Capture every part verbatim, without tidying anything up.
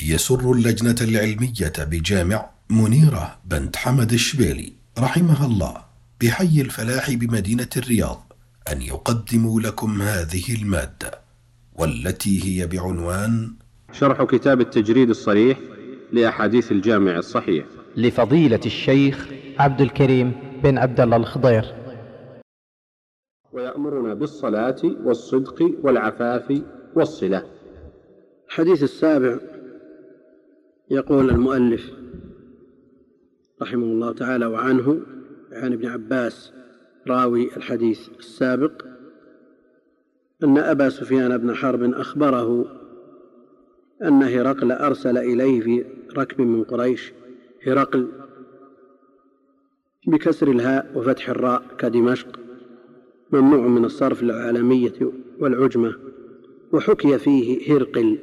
يسر اللجنة العلمية بجامع منيرة بنت حمد الشبيلي رحمها الله بحي الفلاح بمدينة الرياض أن يقدموا لكم هذه المادة، والتي هي بعنوان شرح كتاب التجريد الصريح لأحاديث الجامع الصحيح لفضيلة الشيخ عبد الكريم بن عبد الله الخضير. ويأمرنا بالصلاة والصدق والعفاف والصلة. الحديث السابع، يقول المؤلف رحمه الله تعالى وعنه عن ابن عباس راوي الحديث السابق أن أبا سفيان بن حرب أخبره أن هرقل أرسل إليه في ركب من قريش. هرقل بكسر الهاء وفتح الراء كدمشق، ممنوع من الصرف للعالمية والعجمة، وحكي فيه هرقل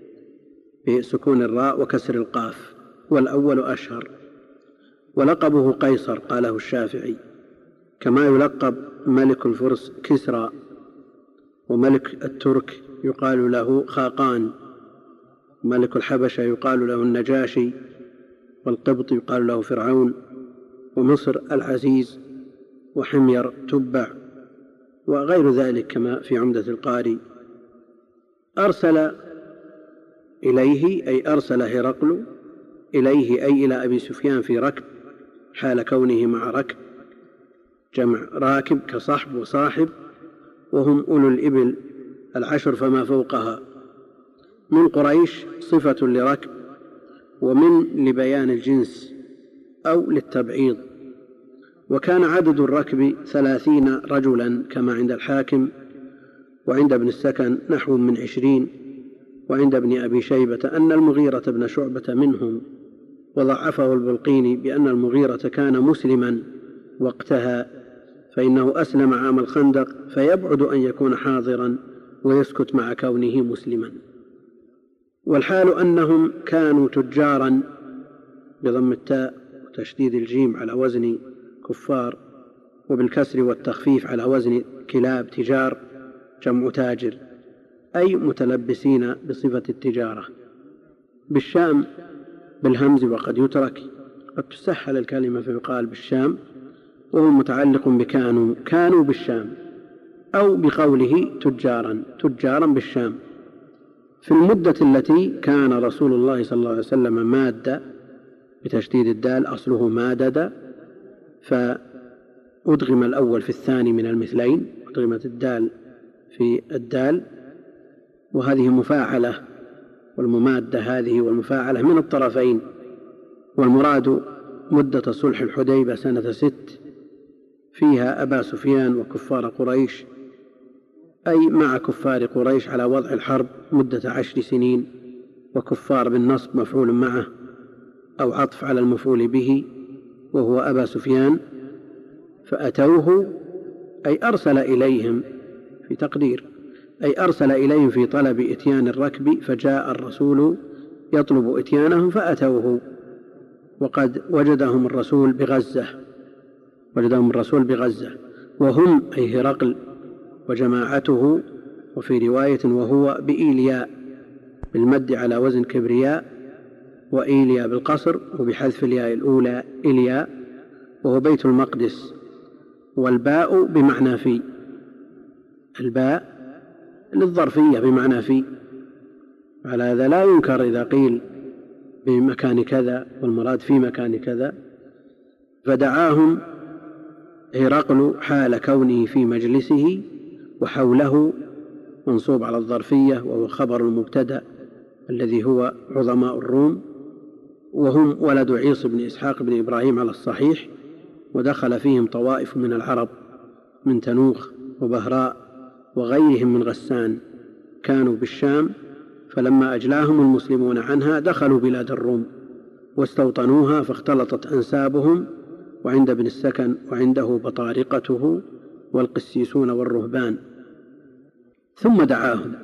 بسكون الراء وكسر القاف، والأول أشهر. ولقبه قيصر قاله الشافعي، كما يلقب ملك الفرس كسرى، وملك الترك يقال له خاقان، ملك الحبشة يقال له النجاشي، والقبط يقال له فرعون، ومصر العزيز، وحمير تبع، وغير ذلك كما في عمدة القاري. أرسل إليه أي أرسل هرقل إليه أي إلى أبي سفيان في ركب، حال كونه مع ركب، جمع راكب كصحب وصاحب، وهم أولو الإبل العشر فما فوقها، من قريش صفة لركب، ومن لبيان الجنس أو للتبعيض. وكان عدد الركب ثلاثين رجلا كما عند الحاكم، وعند ابن السكن نحو من عشرين، وعند ابن أبي شيبة أن المغيرة بن شعبة منهم، وضعفه البلقيني بأن المغيرة كان مسلما وقتها، فإنه أسلم عام الخندق، فيبعد أن يكون حاضرا ويسكت مع كونه مسلما. والحال أنهم كانوا تجارا بضم التاء وتشديد الجيم على وزن كفار، وبالكسر والتخفيف على وزن كلاب تجار، جمع تاجر، أي متلبسين بصفة التجارة. بالشام بالهمز، وقد يترك، قد تسهل الكلمة فيقال بالشام، وهو متعلق بكانوا، كانوا بالشام، أو بقوله تجارا، تجارا بالشام. في المدة التي كان رسول الله صلى الله عليه وسلم مادة بتشديد الدال، أصله مادد، فأدغم الأول في الثاني من المثلين، أدغمت الدال في الدال، وهذه مفاعلة، والممادة هذه والمفاعلة من الطرفين. والمراد مدة صلح الحديبة سنة ست، فيها أبا سفيان وكفار قريش، أي مع كفار قريش على وضع الحرب مدة عشر سنين، وكفار بالنصب مفعول معه أو عطف على المفعول به، وهو أبا سفيان. فأتوه أي أرسل إليهم في تقدير، أي أرسل إليهم في طلب إتيان الركب، فجاء الرسول يطلب إتيانهم فأتوه، وقد وجدهم الرسول بغزة، وجدهم الرسول بغزة، وهم أي هرقل وجماعته، وفي رواية وهو بإيلياء بالمد على وزن كبرياء، وإيلياء بالقصر وبحذف الياء الأولى إلياء، وهو بيت المقدس، والباء بمعنى في، الباء للظرفية بمعنى في، على هذا لا ينكر إذا قيل بمكان كذا والمراد في مكان كذا. فدعاهم هرقل حال كونه في مجلسه، وحوله منصوب على الظرفية، وهو خبر المبتدأ الذي هو عظماء الروم، وهم ولد عيص بن إسحاق بن إبراهيم على الصحيح، ودخل فيهم طوائف من العرب من تنوخ وبهراء وغيرهم من غسان، كانوا بالشام، فلما أجلاهم المسلمون عنها دخلوا بلاد الروم واستوطنوها، فاختلطت أنسابهم، وعند ابن السكن وعنده بطارقته والقسيسون والرهبان. ثم دعاهم،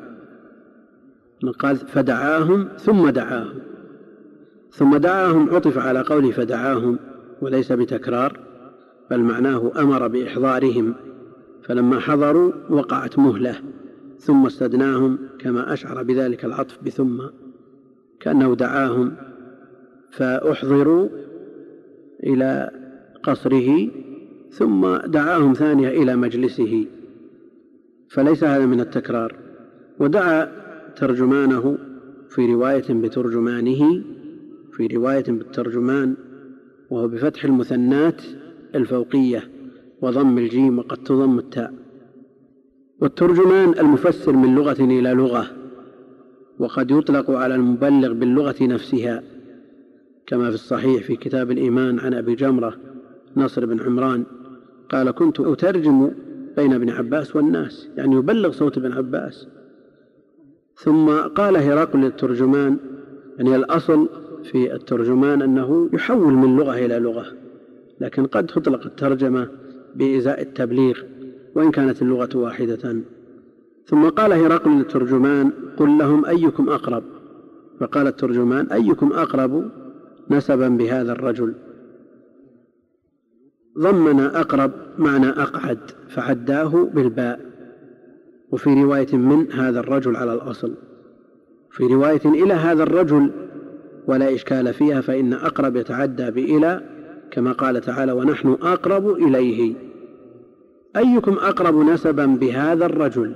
قال فدعاهم ثم دعاهم، ثم دعاهم عطف على قوله فدعاهم وليس بتكرار، بل معناه أمر بإحضارهم، فلما حضروا وقعت مهلة، ثم استدناهم، كما أشعر بذلك العطف بثم. كأنه دعاهم فأحضروا إلى قصره ثم دعاهم ثانية إلى مجلسه، فليس هذا من التكرار. ودعا ترجمانه في رواية بترجمانه، في رواية بالترجمان، وهو بفتح المثنات الفوقية وضم الجيم وقد تضم التاء. والترجمان المفسر من لغة إلى لغة، وقد يطلق على المبلغ باللغة نفسها، كما في الصحيح في كتاب الإيمان عن أبي جمرة نصر بن عمران قال: كنت أترجم بين ابن عباس والناس، يعني يبلغ صوت ابن عباس. ثم قال هرقل للترجمان، يعني الأصل في الترجمان أنه يحول من لغة إلى لغة، لكن قد تطلق الترجمة بإزاء التبليغ وإن كانت اللغة واحدة. ثم قال هرقل للترجمان: قل لهم أيكم أقرب. فقال الترجمان: أيكم أقرب نسبا بهذا الرجل. ضمن أقرب معنى أقعد فعداه بالباء، وفي رواية من هذا الرجل على الأصل، في رواية إلى هذا الرجل ولا إشكال فيها، فإن أقرب يتعدى بإلى كما قال تعالى: ونحن أقرب إليه. أيكم أقرب نسبا بهذا الرجل.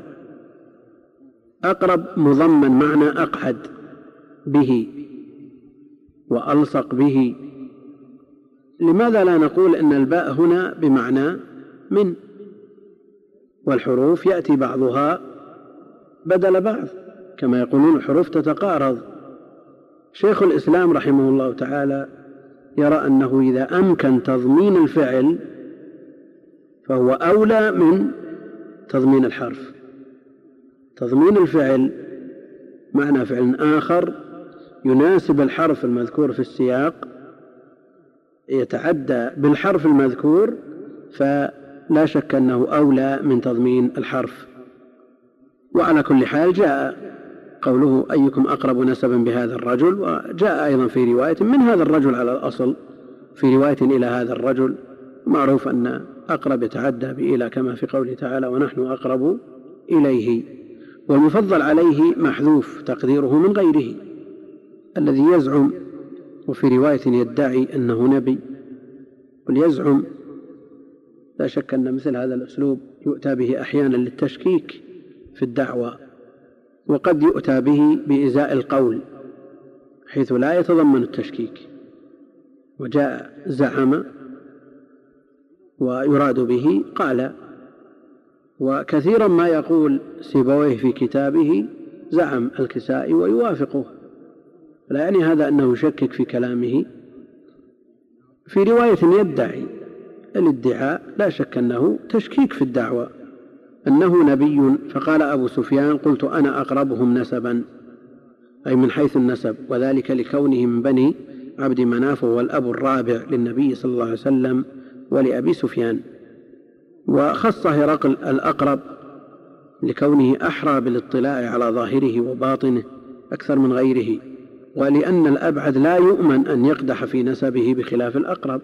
أقرب مضمن معنى أقعد به وألصق به. لماذا لا نقول إن الباء هنا بمعنى من، والحروف يأتي بعضها بدل بعض كما يقولون الحروف تتقارض. شيخ الإسلام رحمه الله تعالى يرى أنه إذا أمكن تضمين الفعل فهو أولى من تضمين الحرف. تضمين الفعل معنى فعل آخر يناسب الحرف المذكور في السياق يتعدى بالحرف المذكور، فلا شك أنه أولى من تضمين الحرف. وعلى كل حال جاء قوله: أيكم أقرب نسبا بهذا الرجل، وجاء أيضا في رواية من هذا الرجل على الأصل، في رواية إلى هذا الرجل. معروف أن أقرب يتعدى بإلى كما في قوله تعالى: ونحن أقرب إليه. والمفضل عليه محذوف تقديره من غيره الذي يزعم، وفي رواية يدعي أنه نبي. وليزعم لا شك أن مثل هذا الأسلوب يؤتى به أحيانا للتشكيك في الدعوة، وقد يؤتى به بإزاء القول حيث لا يتضمن التشكيك. وجاء زعم ويراد به قال. وكثيرا ما يقول سيبويه في كتابه زعم الكسائي ويوافقه، لا يعني هذا أنه يشكك في كلامه. في رواية يدعي الادعاء لا شك أنه تشكيك في الدعوة أنه نبي. فقال أبو سفيان: قلت أنا أقربهم نسبا، أي من حيث النسب، وذلك لكونه من بني عبد مناف والأب الرابع للنبي صلى الله عليه وسلم ولأبي سفيان. وخص هرقل الأقرب لكونه أحرى بالاطلاع على ظاهره وباطنه أكثر من غيره، ولأن الأبعد لا يؤمن أن يقدح في نسبه بخلاف الأقرب.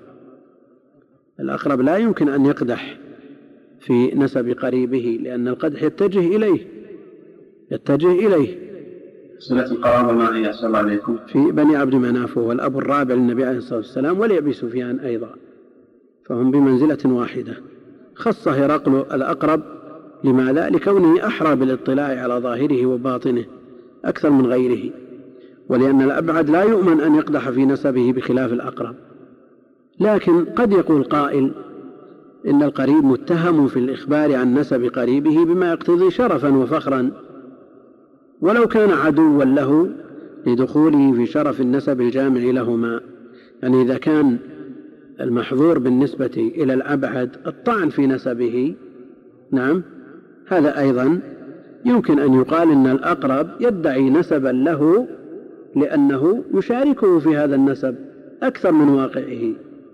الأقرب لا يمكن أن يقدح في نسب قريبه، لأن القدح يتجه إليه يتجه إليه صلة القرابة ما هي أحسن الله عليكم في بني عبد مناف والأب الرابع للنبي عليه الصلاة والسلام ولأبي سفيان أيضا، فهم بمنزلة واحدة. خص هرقل الأقرب لماذا؟ لكونه أحرى بالاطلاع على ظاهره وباطنه أكثر من غيره، ولأن الأبعد لا يؤمن أن يقدح في نسبه بخلاف الأقرب. لكن قد يقول قائل إن القريب متهم في الإخبار عن نسب قريبه بما يقتضي شرفا وفخرا، ولو كان عدوا له لدخوله في شرف النسب الجامع لهما. يعني إذا كان المحظور بالنسبة إلى الأبعد الطعن في نسبه، نعم، هذا أيضا يمكن أن يقال إن الأقرب يدعي نسبا له لأنه يشاركه في هذا النسب أكثر من واقعه.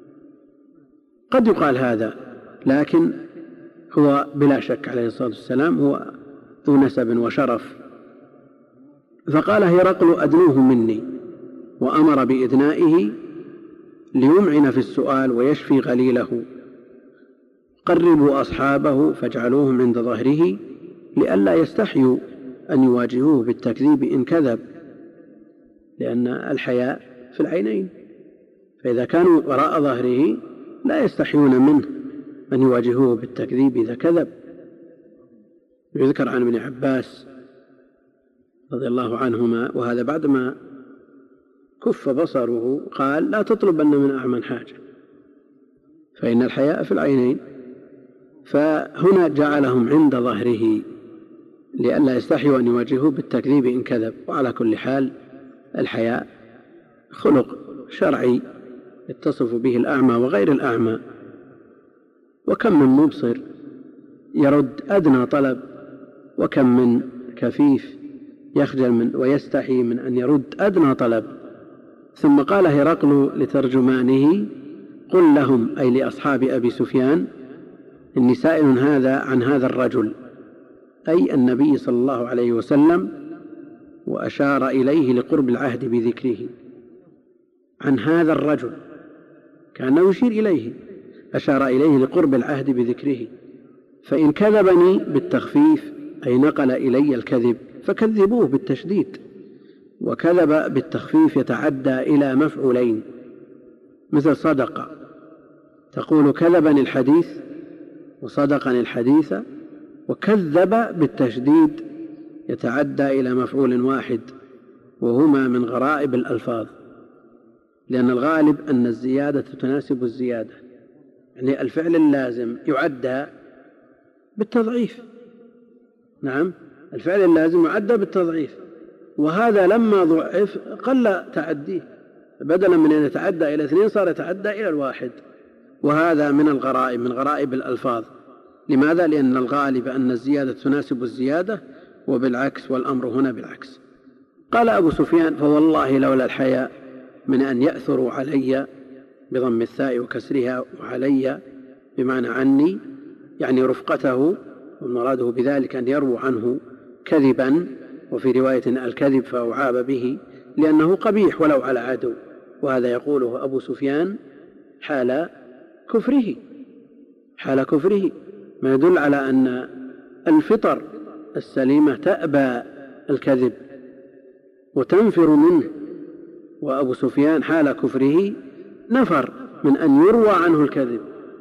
قد يقال هذا، لكن هو بلا شك عليه الصلاة والسلام هو ذو نسب وشرف. فقال هرقل: أدنوه مني، وأمر بإدنائه ليمعن في السؤال ويشفي غليله. قربوا أصحابه فاجعلوهم عند ظهره لئلا يستحيوا أن يواجهوه بالتكذيب إن كذب. لأن الحياء في العينين، فإذا كانوا وراء ظهره لا يستحيون منه أن يواجهوه بالتكذيب إذا كذب. يذكر عن ابن عباس رضي الله عنهما، وهذا بعدما كف بصره، قال: لا تطلبن من أعمى حاجة فإن الحياء في العينين. فهنا جعلهم عند ظهره لئلا يستحيوا أن يواجهوه بالتكذيب إن كذب. وعلى كل حال الحياء خلق شرعي يتصف به الأعمى وغير الأعمى، وكم من مبصر يرد أدنى طلب، وكم من كفيف يخجل من ويستحي من أن يرد أدنى طلب. ثم قال هرقل لترجمانه: قل لهم، أي لأصحاب أبي سفيان، إني سائل هذا عن هذا الرجل، أي النبي صلى الله عليه وسلم، وأشار إليه لقرب العهد بذكره. عن هذا الرجل كأنه يشير إليه، أشار إليه لقرب العهد بذكره. فإن كذبني بالتخفيف أي نقل إلي الكذب فكذبوه بالتشديد. وكذب بالتخفيف يتعدى إلى مفعولين، مثل صدق، تقول كذبني الحديث وصدقني الحديث. وكذب بالتشديد يتعدى إلى مفعول واحد، وهما من غرائب الألفاظ، لأن الغالب أن الزيادة تناسب الزيادة، يعني الفعل اللازم يعدى بالتضعيف. نعم، الفعل اللازم يعدى بالتضعيف، وهذا لما ضعف قل تعديه، بدلا من أن يتعدى إلى اثنين صار يتعدى إلى الواحد. وهذا من الغرائب، من غرائب الألفاظ. لماذا؟ لأن الغالب أن الزيادة تناسب الزيادة، وبالعكس، والأمر هنا بالعكس. قال أبو سفيان: فوالله لولا الحياء من أن يأثروا علي، بضم الثاء وكسرها، وعلي بمعنى عني، يعني رفقته، ومراده بذلك أن يرووا عنه كذبا، وفي رواية الكذب فأعاب به لأنه قبيح ولو على عدو. وهذا يقوله أبو سفيان حال كفره، حال كفره، ما يدل على أن الفطر السليمة تأبى الكذب وتنفر منه. وأبو سفيان حال كفره نفر من أن يروى عنه الكذب.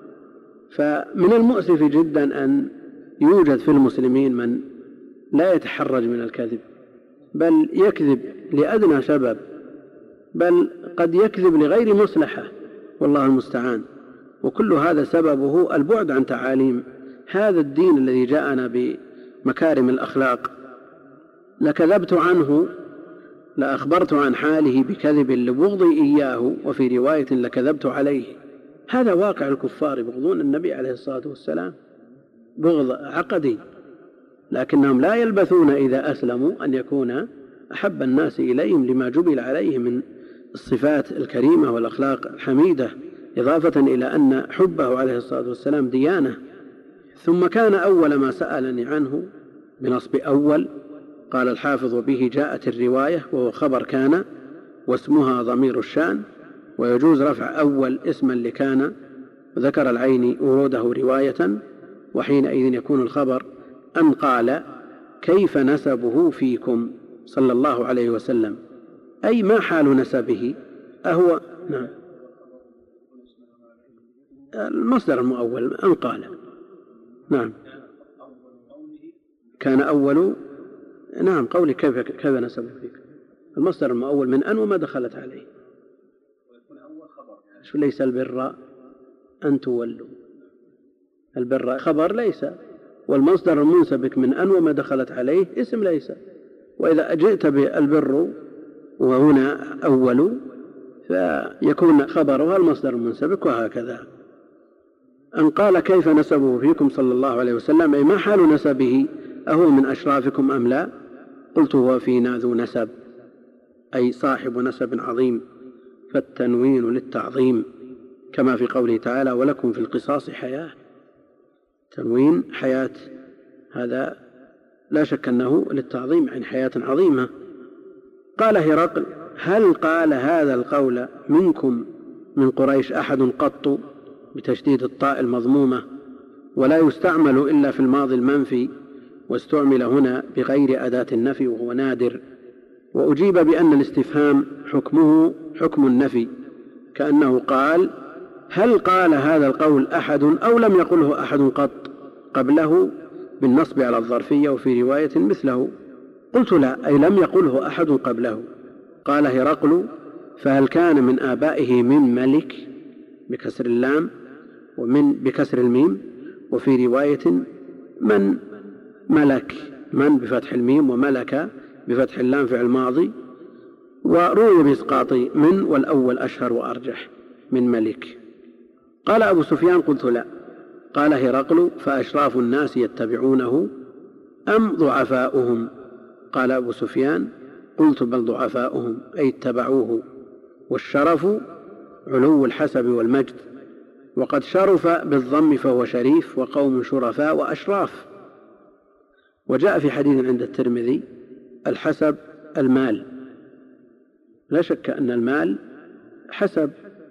فمن المؤسف جدا أن يوجد في المسلمين من لا يتحرج من الكذب، بل يكذب لأدنى سبب، بل قد يكذب لغير مصلحة، والله المستعان. وكل هذا سببه البعد عن تعاليم هذا الدين الذي جاءنا بمكارم الأخلاق. لكذبت عنه، لأخبرت عن حاله بكذب لبغضي إياه، وفي رواية لكذبت عليه. هذا واقع الكفار، يبغضون النبي عليه الصلاة والسلام بغض عقدي، لكنهم لا يلبثون إذا أسلموا أن يكون أحب الناس إليهم لما جبل عليه من الصفات الكريمة والأخلاق الحميدة، إضافة إلى أن حبه عليه الصلاة والسلام ديانة. ثم كان أول ما سألني عنه بنصب أول. قال الحافظ: وبه جاءت الرواية، وهو خبر كان، واسمها ضمير الشان، ويجوز رفع أول اسما لكان. وذكر العيني وروده رواية، وحينئذ يكون الخبر أن قال: كيف نسبه فيكم صلى الله عليه وسلم، أي ما حال نسبه، أهو نعم المصدر المؤول أن قال. نعم، كان أول، نعم، قولي كيف, كيف نسبه فيكم، المصدر المؤول من أن وما دخلت عليه. شو ليس البر أن تولوا، البر خبر ليس، والمصدر المنسبك من أن وما دخلت عليه اسم ليس. وإذا جئت بالبر وهنا أول فيكون خبرها المصدر المنسبك، وهكذا. أن قال: كيف نسبه فيكم صلى الله عليه وسلم، أي ما حال نسبه، أهو من أشرافكم أم لا؟ قلت: هو فينا ذو نسب، أي صاحب نسب عظيم، فالتنوين للتعظيم، كما في قوله تعالى: ولكم في القصاص حياة. تنوين حياة، هذا لا شك أنه للتعظيم، عن حياة عظيمة. قال هرقل: هل قال هذا القول منكم من قريش أحد قط، بتشديد الطاء المضمومة، ولا يستعمل إلا في الماضي المنفي، واستعمل هنا بغير أداة النفي وهو نادر، وأجيب بأن الاستفهام حكمه حكم النفي، كأنه قال: هل قال هذا القول أحد أو لم يقله أحد قط قبله، بالنصب على الظرفية، وفي رواية مثله. قلت: لا، أي لم يقله أحد قبله. قال هرقل: فهل كان من آبائه من ملك بكسر اللام ومن بكسر الميم، وفي رواية من ملك، من بفتح الميم وملك بفتح اللام فعل ماضي، وروي بإسقاط من، والأول أشهر وأرجح من ملك. قال أبو سفيان: قلت: لا. قال هرقل: فأشراف الناس يتبعونه أم ضعفاؤهم؟ قال أبو سفيان: قلت: بل ضعفاؤهم، أي اتبعوه، والشرف علو الحسب والمجد، وقد شرف بالضم فهو شريف، وقوم شرفاء وأشراف. وجاء في حديث عند الترمذي: الحسب المال. لا شك أن المال حسب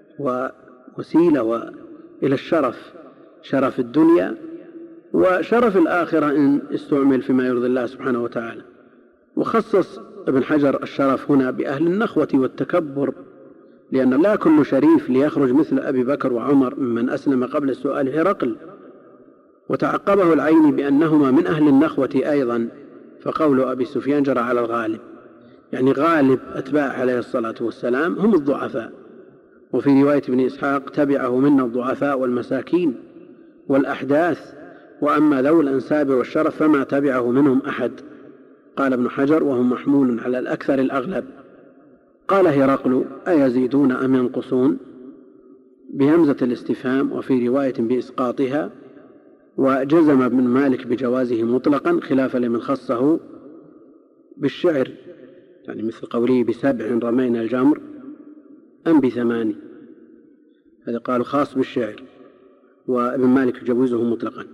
ووسيلة إلى الشرف، شرف الدنيا وشرف الآخرة إن استعمل فيما يرضي الله سبحانه وتعالى. وخصص ابن حجر الشرف هنا بأهل النخوة والتكبر، لأن لا كل شريف ليخرج مثل أبي بكر وعمر ممن أسلم قبل السؤال هرقل. وتعقبه العيني بأنهما من أهل النخوة أيضا، فقول أبي سفيان جرى على الغالب، يعني غالب أتباع عليه الصلاة والسلام هم الضعفاء. وفي رواية ابن إسحاق: تبعه منا الضعفاء والمساكين والأحداث، وأما ذو الأنساب والشرف فما تبعه منهم أحد. قال ابن حجر: وهم محمول على الأكثر الأغلب. قال هرقل: أيزيدون أم ينقصون؟ بهمزة الاستفهام، وفي رواية بإسقاطها. وجزم ابن مالك بجوازه مطلقا، خلافا لمن خصه بالشعر، يعني مثل قوله: بسبع رمينا الجمر أم بثماني، هذا قالوا خاص بالشعر، وابن مالك يجوزه مطلقا.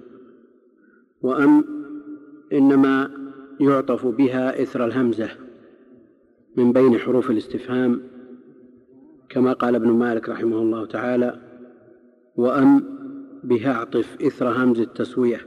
وأم إنما يعطف بها إثر الهمزة من بين حروف الاستفهام، كما قال ابن مالك رحمه الله تعالى: وأم بها اعطف إثر همز التسوية،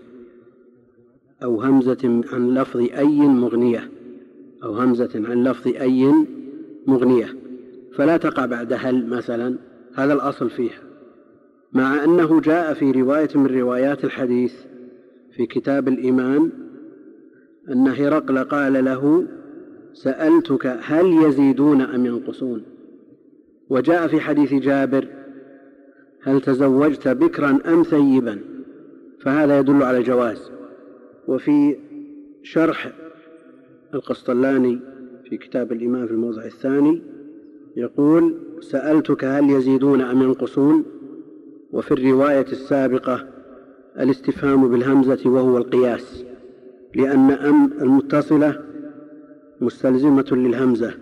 أو همزة عن لفظ أي مغنية، أو همزة عن لفظ أي مغنية، فلا تقع بعد هل مثلا، هذا الأصل فيها. مع أنه جاء في رواية من روايات الحديث في كتاب الإيمان أن هرقل قال له: سألتك هل يزيدون أم ينقصون؟ وجاء في حديث جابر: هل تزوجت بكرا أم ثيبا؟ فهذا يدل على الجواز. وفي شرح القسطلاني في كتاب الإيمان في الموضع الثاني يقول: سألتك هل يزيدون أم ينقصون؟ وفي الرواية السابقة الاستفهام بالهمزة وهو القياس، لأن أم المتصلة مستلزمة للهمزة.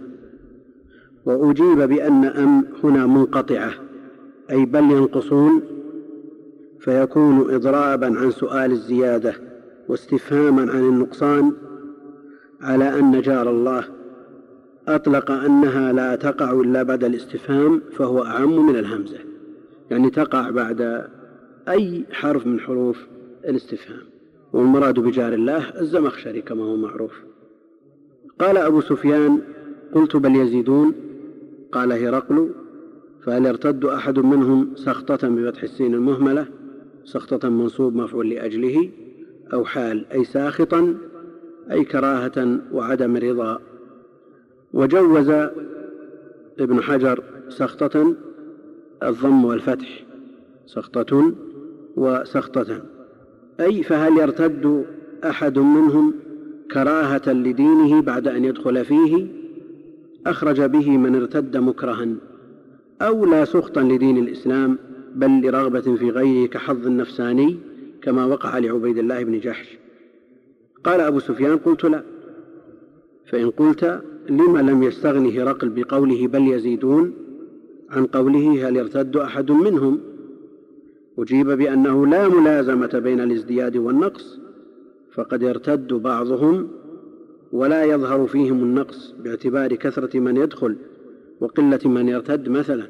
وأجيب بأن أم هنا منقطعة، أي بل ينقصون، فيكون إضرابا عن سؤال الزيادة واستفهاما عن النقصان، على أن جار الله أطلق أنها لا تقع إلا بعد الاستفهام، فهو أعم من الهمزة، يعني تقع بعد أي حرف من حروف الاستفهام. والمراد بجار الله الزمخشري كما هو معروف. قال أبو سفيان: قلت: بل يزيدون. قال هرقل: فهل يرتد أحد منهم سخطة بفتح السين المهملة، سخطة منصوب مفعول لأجله، أو حال أي ساخطا، أي كراهة وعدم رضا. وجوز ابن حجر سخطة الضم والفتح، سخطة وسخطة، أي فهل يرتد أحد منهم كراهة لدينه بعد أن يدخل فيه، أخرج به من ارتد مكرها، أو لا سخطا لدين الإسلام بل لرغبة في غيره كحظ النفساني كما وقع لعبيد الله بن جحش. قال أبو سفيان: قلت: لا. فإن قلت: لما لم يستغني هرقل بقوله بل يزيدون عن قوله هل يرتد أحد منهم؟ أجيب بأنه لا ملازمة بين الازدياد والنقص، فقد يرتد بعضهم ولا يظهر فيهم النقص باعتبار كثرة من يدخل وقلة من يرتد مثلا،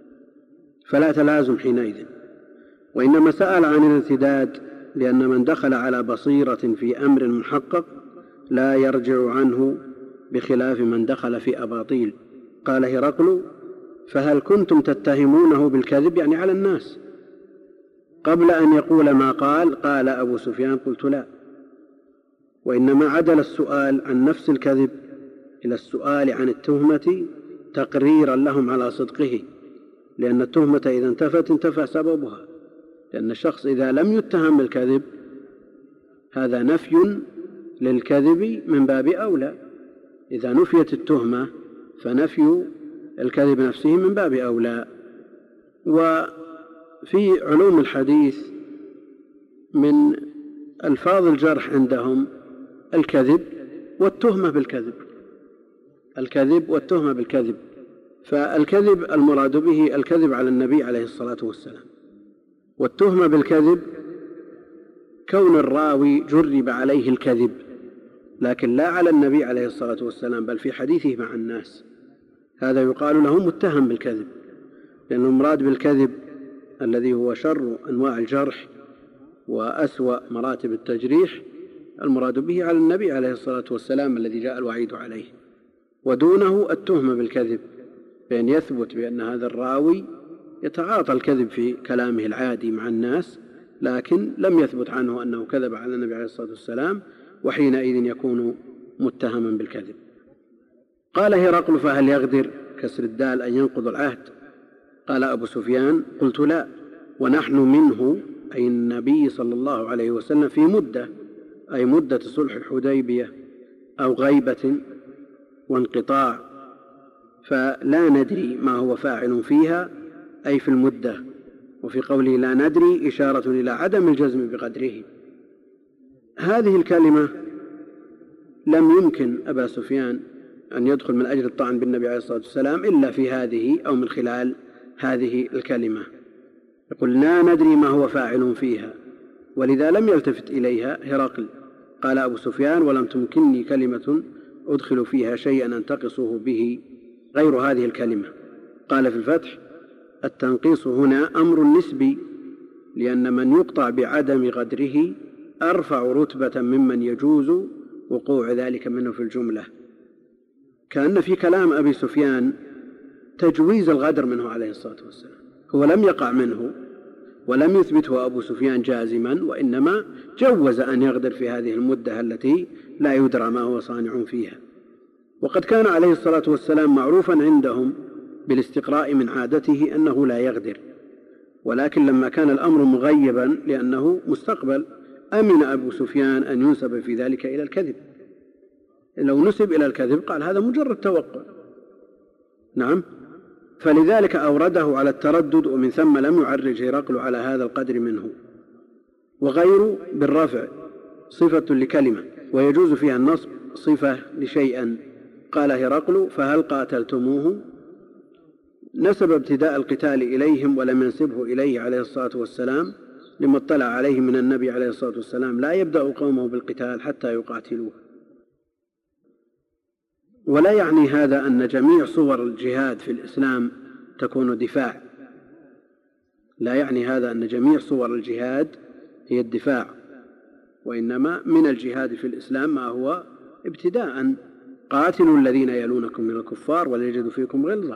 فلا تلازم حينئذ. وإنما سأل عن الارتداد لأن من دخل على بصيرة في أمر محقق لا يرجع عنه بخلاف من دخل في أباطيل. قال هرقل: فهل كنتم تتهمونه بالكذب؟ يعني على الناس. قبل أن يقول ما قال، قال أبو سفيان: قلت لا، وإنما عدل السؤال عن نفس الكذب إلى السؤال عن التهمة تقريرا لهم على صدقه، لأن التهمة إذا انتفت انتفى سببها، لأن الشخص إذا لم يتهم بالكذب هذا نفي للكذب من باب أولى. إذا نفيت التهمة فنفي الكذب نفسه من باب أولى. وفي علوم الحديث من ألفاظ الجرح عندهم الكذب والتهمة بالكذب، الكذب والتهمة بالكذب. فالكذب المراد به الكذب على النبي عليه الصلاة والسلام، والتهمة بالكذب كون الراوي جرب عليه الكذب، لكن لا على النبي عليه الصلاة والسلام بل في حديثه مع الناس، هذا يقال له متهم بالكذب، لأن المراد بالكذب الذي هو شر أنواع الجرح وأسوأ مراتب التجريح المراد به على النبي عليه الصلاة والسلام الذي جاء الوعيد عليه، ودونه التهمة بالكذب، بأن يثبت بأن هذا الراوي يتعاطى الكذب في كلامه العادي مع الناس، لكن لم يثبت عنه أنه كذب على النبي عليه الصلاة والسلام، وحينئذ يكون متهما بالكذب. قال هرقل: فهل يغدر كسر الدال أن ينقض العهد؟ قال أبو سفيان: قلت لا، ونحن منه أي النبي صلى الله عليه وسلم في مدة، أي مدة صلح الحديبية أو غيبة وانقطاع، فلا ندري ما هو فاعل فيها، أي في المدة. وفي قوله لا ندري إشارة إلى عدم الجزم بقدره. هذه الكلمة لم يمكن أبا سفيان أن يدخل من أجل الطعن بالنبي عليه الصلاة والسلام إلا في هذه أو من خلال هذه الكلمة، يقول لا ندري ما هو فاعل فيها، ولذا لم يلتفت إليها هرقل. قال أبو سفيان: ولم تمكنني كلمة أدخل فيها شيئا أنتقصه به غير هذه الكلمة. قال في الفتح: التنقيص هنا أمر نسبي، لأن من يقطع بعدم غدره أرفع رتبة ممن يجوز وقوع ذلك منه في الجملة. كأن في كلام أبي سفيان تجويز الغدر منه عليه الصلاة والسلام، هو لم يقع منه ولم يثبته أبو سفيان جازما، وإنما جوز أن يغدر في هذه المدة التي لا يدرى ما هو صانع فيها. وقد كان عليه الصلاة والسلام معروفا عندهم بالاستقراء من عادته أنه لا يغدر، ولكن لما كان الأمر مغيبا لأنه مستقبل أمن أبو سفيان أن ينسب في ذلك إلى الكذب. لو نسب إلى الكذب قال هذا مجرد توقع، نعم، فلذلك أورده على التردد، ومن ثم لم يعرج هرقل على هذا القدر منه. وغير بالرفع صفة لكلمة ويجوز فيها النصب صفة لشيئا. قال هرقل: فهل قاتلتموه؟ نسب ابتداء القتال إليهم ولم ينسبه إليه عليه الصلاة والسلام، لما اطلع عليه من النبي عليه الصلاة والسلام لا يبدأ قومه بالقتال حتى يقاتلوه. ولا يعني هذا أن جميع صور الجهاد في الإسلام تكون دفاع، لا يعني هذا أن جميع صور الجهاد هي الدفاع، وإنما من الجهاد في الإسلام ما هو ابتداء: قاتلوا الذين يلونكم من الكفار ولا يجدوا فيكم غلظة.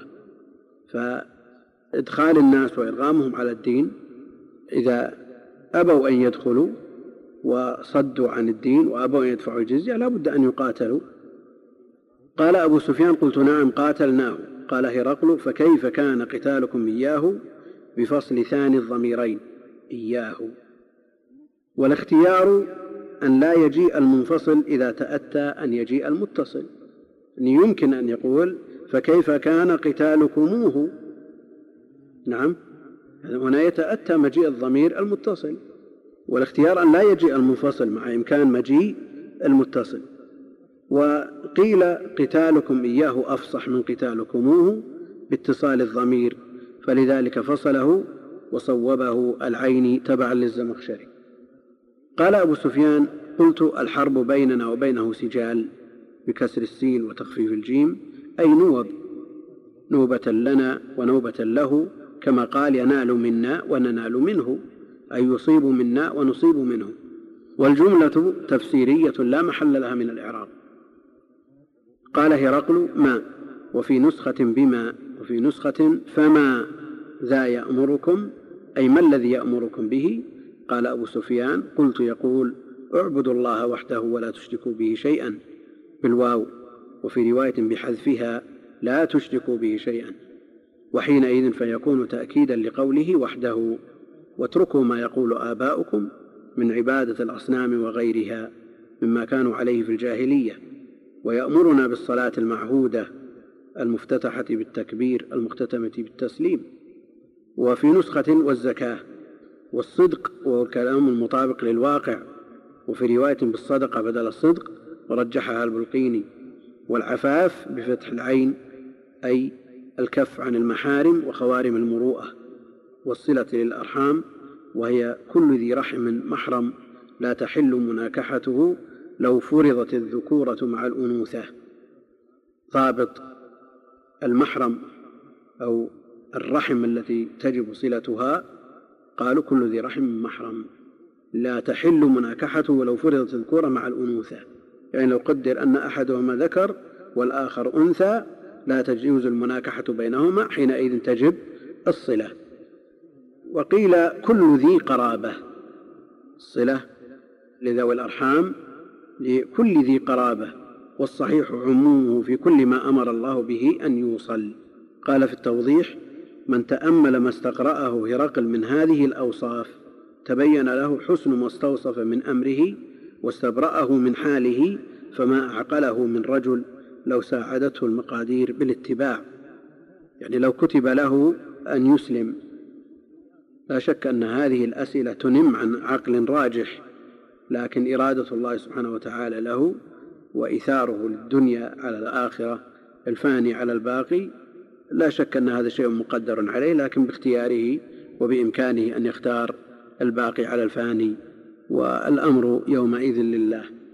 فإدخال الناس وإرغامهم على الدين إذا أبوا أن يدخلوا وصدوا عن الدين وأبوا أن يدفعوا الجزية لا بد أن يقاتلوا. قال أبو سفيان: قلت نعم قاتلناه. قال هرقل: فكيف كان قتالكم إياه بفصل ثاني الضميرين إياه؟ والاختيار أن لا يجيء المنفصل إذا تأتى أن يجيء المتصل، يعني يمكن أن يقول فكيف كان قتالكموه، نعم، هنا يتأتى مجيء الضمير المتصل، والاختيار أن لا يجيء المنفصل مع إمكان مجيء المتصل. وقيل قتالكم إياه أفصح من قتالكموه باتصال الضمير، فلذلك فصله وصوبه العيني تبعا للزمخشري. قال أبو سفيان: قلت الحرب بيننا وبينه سجال بكسر السين وتخفيف الجيم، أي نوب، نوبة لنا ونوبة له، كما قال ينال منا وننال منه، أي يصيب منا ونصيب منه. والجملة تفسيرية لا محل لها من الإعراب. قال هرقل: ما. وفي نسخة بما، وفي نسخة فما ذا يأمركم، أي ما الذي يأمركم به؟ قال أبو سفيان: قلت يقول: اعبدوا الله وحده ولا تشركوا به شيئا بالواو، وفي رواية بحذفها: لا تشركوا به شيئا. وحينئذ فيكون تأكيدا لقوله وحده، واتركوا ما يقول آباؤكم من عبادة الأصنام وغيرها مما كانوا عليه في الجاهلية. ويأمرنا بالصلاة المعهودة المفتتحة بالتكبير المختتمة بالتسليم. وفي نسخة والزكاة، والصدق وهو الكلام المطابق للواقع، وفي رواية بالصدقة بدل الصدق ورجحها البلقيني. والعفاف بفتح العين أي الكف عن المحارم وخوارم المروءة. والصلة للأرحام وهي كل ذي رحم محرم لا تحل مناكحته لو فرضت الذكورة مع الأنوثة. ضابط المحرم أو الرحم التي تجب صلتها قالوا كل ذي رحم محرم لا تحل مناكحته ولو فرضت الذكورة مع الأنوثة، يعني لو قدر أن أحدهما ذكر والآخر أنثى لا تجوز المناكحة بينهما، حينئذ تجب الصلة. وقيل كل ذي قرابة، الصلة لذوي الأرحام لكل ذي قرابة، والصحيح عمومه في كل ما أمر الله به أن يوصل. قال في التوضيح: من تأمل ما استقرأه هرقل من هذه الأوصاف تبين له حسن ما استوصف من أمره واستبرأه من حاله، فما أعقله من رجل لو ساعدته المقادير بالاتباع. يعني لو كتب له أن يسلم، لا شك أن هذه الأسئلة تنم عن عقل راجح، لكن إرادة الله سبحانه وتعالى له وإثاره للدنيا على الآخرة، الفاني على الباقي، لا شك أن هذا شيء مقدر عليه، لكن باختياره وبإمكانه أن يختار الباقي على الفاني، والأمر يومئذ لله.